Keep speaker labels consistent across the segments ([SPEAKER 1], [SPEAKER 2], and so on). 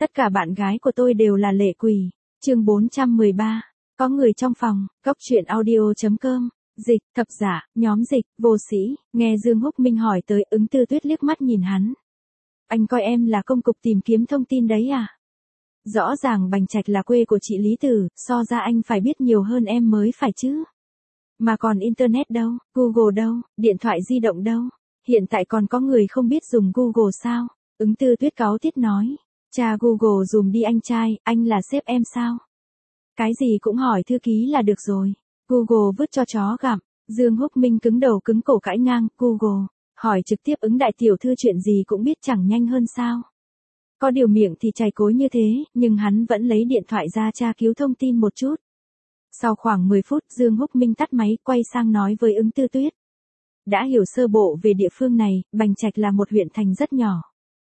[SPEAKER 1] Tất cả bạn gái của tôi đều là lệ quỷ. Chương 413. Có người trong phòng. Góc truyện audio.com. Dịch, thập giả, nhóm dịch, vô sĩ. Nghe Dương Húc Minh hỏi tới, Ứng Tư Tuyết liếc mắt nhìn hắn. Anh coi em là công cục tìm kiếm thông tin đấy à? Rõ ràng Bành Trạch là quê của chị Lý Tử, so ra anh phải biết nhiều hơn em mới phải chứ. Mà còn Internet đâu, Google đâu, điện thoại di động đâu. Hiện tại còn có người không biết dùng Google sao? Ứng Tư Tuyết cáu tiết nói. Cha Google dùm đi anh trai, anh là sếp em sao? Cái gì cũng hỏi thư ký là được rồi. Google vứt cho chó gặm. Dương Húc Minh cứng đầu cứng cổ cãi ngang, Google. Hỏi trực tiếp Ứng đại tiểu thư chuyện gì cũng biết chẳng nhanh hơn sao? Có điều miệng thì chày cối như thế, nhưng hắn vẫn lấy điện thoại ra tra cứu thông tin một chút. Sau khoảng 10 phút Dương Húc Minh tắt máy quay sang nói với Ứng Tư Tuyết. Đã hiểu sơ bộ về địa phương này, Bành Trạch là một huyện thành rất nhỏ.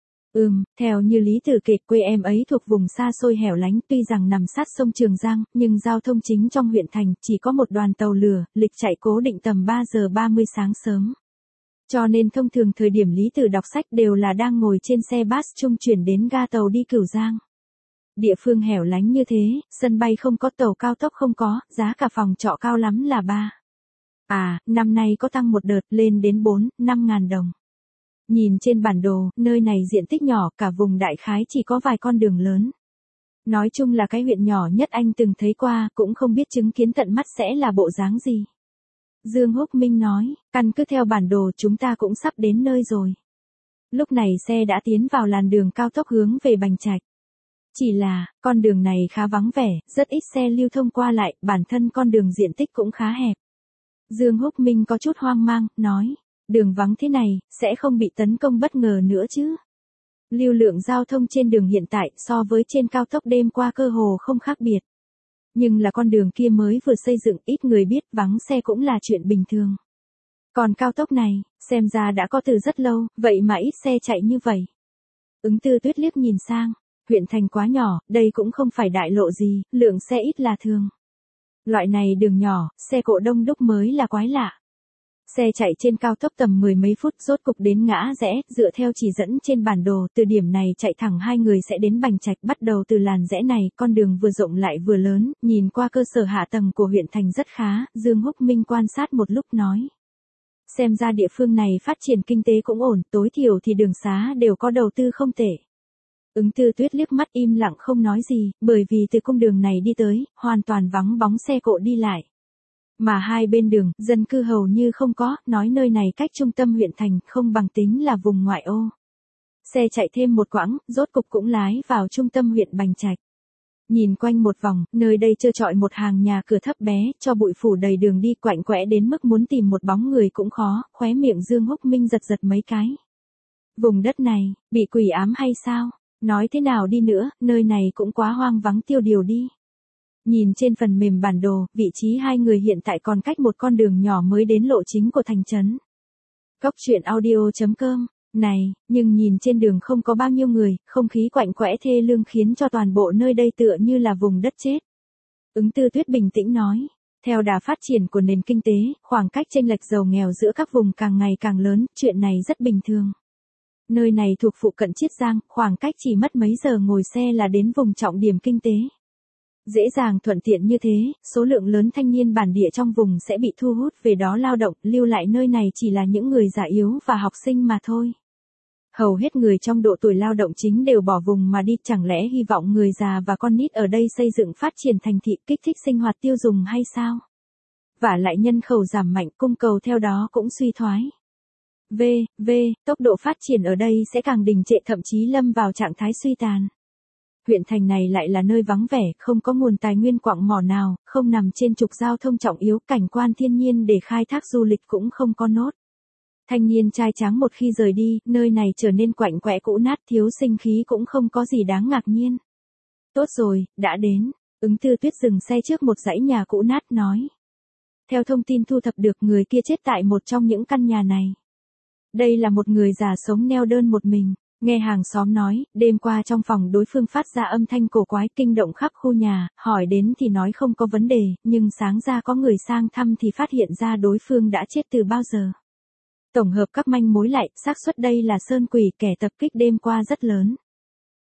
[SPEAKER 1] Theo như Lý Tử kể quê em ấy thuộc vùng xa xôi hẻo lánh tuy rằng nằm sát sông Trường Giang, nhưng giao thông chính trong huyện thành chỉ có một đoàn tàu lửa, lịch chạy cố định tầm 3 giờ 30 sáng sớm. Cho nên thông thường thời điểm Lý Tử đọc sách đều là đang ngồi trên xe bus trung chuyển đến ga tàu đi Cửu Giang. Địa phương hẻo lánh như thế, sân bay không có, tàu cao tốc không có, giá cả phòng trọ cao lắm là 3. Năm nay có tăng một đợt lên đến 4-5 ngàn đồng. Nhìn trên bản đồ, nơi này diện tích nhỏ, cả vùng đại khái chỉ có vài con đường lớn. Nói chung là cái huyện nhỏ nhất anh từng thấy qua, cũng không biết chứng kiến tận mắt sẽ là bộ dáng gì. Dương Húc Minh nói, căn cứ theo bản đồ chúng ta cũng sắp đến nơi rồi. Lúc này xe đã tiến vào làn đường cao tốc hướng về Bành Trạch. Chỉ là, con đường này khá vắng vẻ, rất ít xe lưu thông qua lại, bản thân con đường diện tích cũng khá hẹp. Dương Húc Minh có chút hoang mang, nói, đường vắng thế này, sẽ không bị tấn công bất ngờ nữa chứ. Lưu lượng giao thông trên đường hiện tại so với trên cao tốc đêm qua cơ hồ không khác biệt. Nhưng là con đường kia mới vừa xây dựng, ít người biết, vắng xe cũng là chuyện bình thường. Còn cao tốc này, xem ra đã có từ rất lâu, vậy mà ít xe chạy như vậy. Ứng Tư Tuyết liếc nhìn sang, huyện thành quá nhỏ, đây cũng không phải đại lộ gì, lượng xe ít là thường. Loại này đường nhỏ, xe cộ đông đúc mới là quái lạ. Xe chạy trên cao tốc tầm 10 mấy phút rốt cục đến ngã rẽ, dựa theo chỉ dẫn trên bản đồ, từ điểm này chạy thẳng hai người sẽ đến Bành Trạch. Bắt đầu từ làn rẽ này, con đường vừa rộng lại vừa lớn, nhìn qua cơ sở hạ tầng của huyện thành rất khá, Dương Húc Minh quan sát một lúc nói. Xem ra địa phương này phát triển kinh tế cũng ổn, tối thiểu thì đường xá đều có đầu tư không tệ. Ứng Tư Tuyết liếc mắt im lặng không nói gì, bởi vì từ cung đường này đi tới, hoàn toàn vắng bóng xe cộ đi lại. Mà hai bên đường, dân cư hầu như không có, nói nơi này cách trung tâm huyện thành, không bằng tính là vùng ngoại ô. Xe chạy thêm một quãng, rốt cục cũng lái vào trung tâm huyện Bành Trạch. Nhìn quanh một vòng, nơi đây trơ trọi một hàng nhà cửa thấp bé, cho bụi phủ đầy đường đi, quạnh quẽ đến mức muốn tìm một bóng người cũng khó, khóe miệng Dương Húc Minh giật giật mấy cái. Vùng đất này, bị quỷ ám hay sao? Nói thế nào đi nữa, nơi này cũng quá hoang vắng tiêu điều đi. Nhìn trên phần mềm bản đồ, vị trí hai người hiện tại còn cách một con đường nhỏ mới đến lộ chính của thành trấn. Góc truyện audio.com. Này, nhưng nhìn trên đường không có bao nhiêu người, không khí quạnh quẽ thê lương khiến cho toàn bộ nơi đây tựa như là vùng đất chết. Ứng Tư Tuyết bình tĩnh nói. Theo đà phát triển của nền kinh tế, khoảng cách chênh lệch giàu nghèo giữa các vùng càng ngày càng lớn, chuyện này rất bình thường. Nơi này thuộc phụ cận Chiết Giang, khoảng cách chỉ mất mấy giờ ngồi xe là đến vùng trọng điểm kinh tế. Dễ dàng thuận tiện như thế, số lượng lớn thanh niên bản địa trong vùng sẽ bị thu hút về đó lao động, lưu lại nơi này chỉ là những người già yếu và học sinh mà thôi. Hầu hết người trong độ tuổi lao động chính đều bỏ vùng mà đi, chẳng lẽ hy vọng người già và con nít ở đây xây dựng phát triển thành thị kích thích sinh hoạt tiêu dùng hay sao? Vả lại nhân khẩu giảm mạnh, cung cầu theo đó cũng suy thoái. Tốc độ phát triển ở đây sẽ càng đình trệ, thậm chí lâm vào trạng thái suy tàn. Huyện thành này lại là nơi vắng vẻ, không có nguồn tài nguyên quặng mỏ nào, không nằm trên trục giao thông trọng yếu, cảnh quan thiên nhiên để khai thác du lịch cũng không có nốt. Thanh niên trai tráng một khi rời đi, nơi này trở nên quạnh quẽ cũ nát, thiếu sinh khí cũng không có gì đáng ngạc nhiên. Tốt rồi, đã đến. Ứng Tư Tuyết dừng xe trước một dãy nhà cũ nát nói. Theo thông tin thu thập được, người kia chết tại một trong những căn nhà này. Đây là một người già sống neo đơn một mình. Nghe hàng xóm nói, đêm qua trong phòng đối phương phát ra âm thanh cổ quái kinh động khắp khu nhà, hỏi đến thì nói không có vấn đề, nhưng sáng ra có người sang thăm thì phát hiện ra đối phương đã chết từ bao giờ. Tổng hợp các manh mối lại, xác suất đây là sơn quỷ, kẻ tập kích đêm qua rất lớn.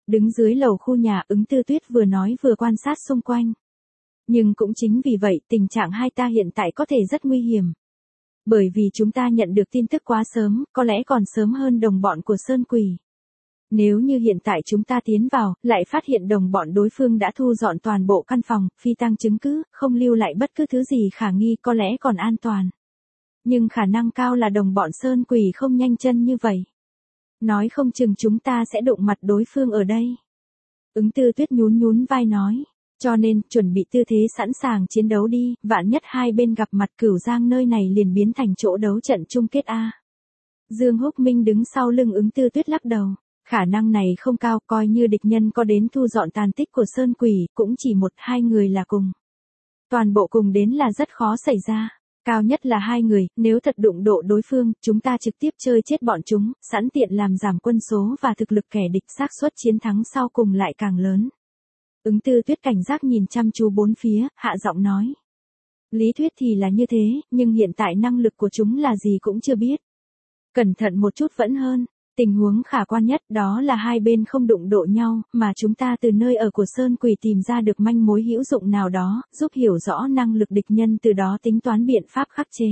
[SPEAKER 1] Đứng dưới lầu khu nhà, Ứng Tư Tuyết vừa nói vừa quan sát xung quanh. Nhưng cũng chính vì vậy, tình trạng hai ta hiện tại có thể rất nguy hiểm. Bởi vì chúng ta nhận được tin tức quá sớm, có lẽ còn sớm hơn đồng bọn của Sơn Quỷ. Nếu như hiện tại chúng ta tiến vào, lại phát hiện đồng bọn đối phương đã thu dọn toàn bộ căn phòng, phi tang chứng cứ, không lưu lại bất cứ thứ gì khả nghi, có lẽ còn an toàn. Nhưng khả năng cao là đồng bọn Sơn Quỷ không nhanh chân như vậy. Nói không chừng chúng ta sẽ đụng mặt đối phương ở đây. Ứng Tư Tuyết nhún nhún vai nói. Cho nên, chuẩn bị tư thế sẵn sàng chiến đấu đi, vạn nhất hai bên gặp mặt Cửu Giang nơi này liền biến thành chỗ đấu trận chung kết a. Dương Húc Minh đứng sau lưng Ứng Tư Tuyết lắc đầu. Khả năng này không cao, coi như địch nhân có đến thu dọn tàn tích của Sơn Quỷ, cũng chỉ một hai người là cùng. Toàn bộ cùng đến là rất khó xảy ra. Cao nhất là hai người, nếu thật đụng độ đối phương, chúng ta trực tiếp chơi chết bọn chúng, sẵn tiện làm giảm quân số và thực lực kẻ địch, xác suất chiến thắng sau cùng lại càng lớn. Ứng Tư Tuyết cảnh giác nhìn chăm chú bốn phía, hạ giọng nói. Lý thuyết thì là như thế, nhưng hiện tại năng lực của chúng là gì cũng chưa biết. Cẩn thận một chút vẫn hơn. Tình huống khả quan nhất đó là hai bên không đụng độ nhau, mà chúng ta từ nơi ở của Sơn Quỷ tìm ra được manh mối hữu dụng nào đó, giúp hiểu rõ năng lực địch nhân, từ đó tính toán biện pháp khắc chế.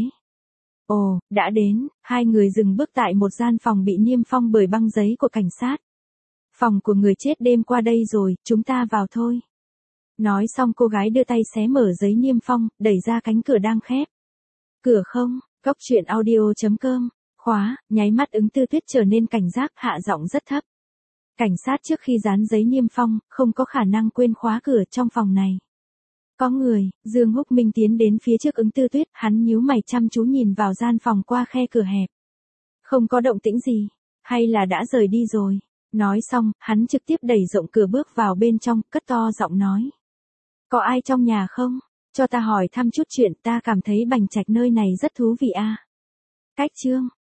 [SPEAKER 1] Ồ, đã đến, hai người dừng bước tại một gian phòng bị niêm phong bởi băng giấy của cảnh sát. Phòng của người chết đêm qua đây rồi, chúng ta vào thôi. Nói xong cô gái đưa tay xé mở giấy niêm phong, đẩy ra cánh cửa đang khép. Cửa không, Cốc truyện audio.com. Khóa, nháy mắt Ứng Tư Tuyết trở nên cảnh giác, hạ giọng rất thấp. Cảnh sát trước khi dán giấy niêm phong, không có khả năng quên khóa cửa trong phòng này. Có người, Dương Húc Minh tiến đến phía trước Ứng Tư Tuyết, hắn nhíu mày chăm chú nhìn vào gian phòng qua khe cửa hẹp. Không có động tĩnh gì, hay là đã rời đi rồi. Nói xong, hắn trực tiếp đẩy rộng cửa bước vào bên trong, cất to giọng nói. Có ai trong nhà không? Cho ta hỏi thăm chút chuyện, ta cảm thấy Bành Trạch nơi này rất thú vị a. Cách chương